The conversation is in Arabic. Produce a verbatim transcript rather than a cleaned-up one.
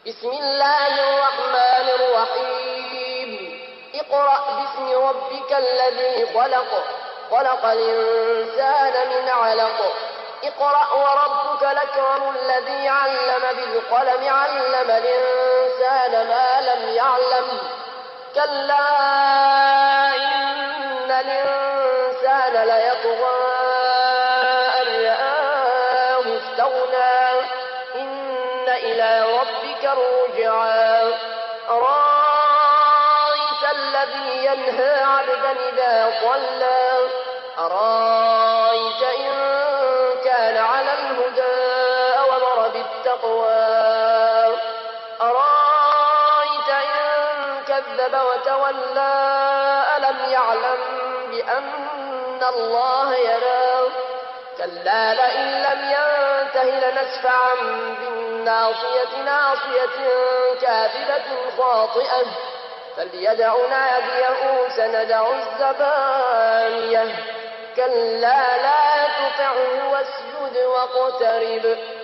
بسم الله الرحمن الرحيم اقرأ باسم ربك الذي خلق خلق الإنسان من علق اقرأ وربك الأكرم الذي علم بالقلم علم الإنسان ما لم يعلم كلا إن الإنسان ليطغى أن رآه استغنى إن إلى ربك الرجعى أرأيت الذي ينهى عبدا إذا صلى أرأيت إن كان على الهدى أو أمر بالتقوى أرأيت إن كذب وتولى ألم يعلم بأن الله يرى كلا لئن لم ينته لنسفعا بالناصية ناصية كاذبة خاطئة فليدع ناديه سندع الزبانية كلا لا تطعه واسجد واقترب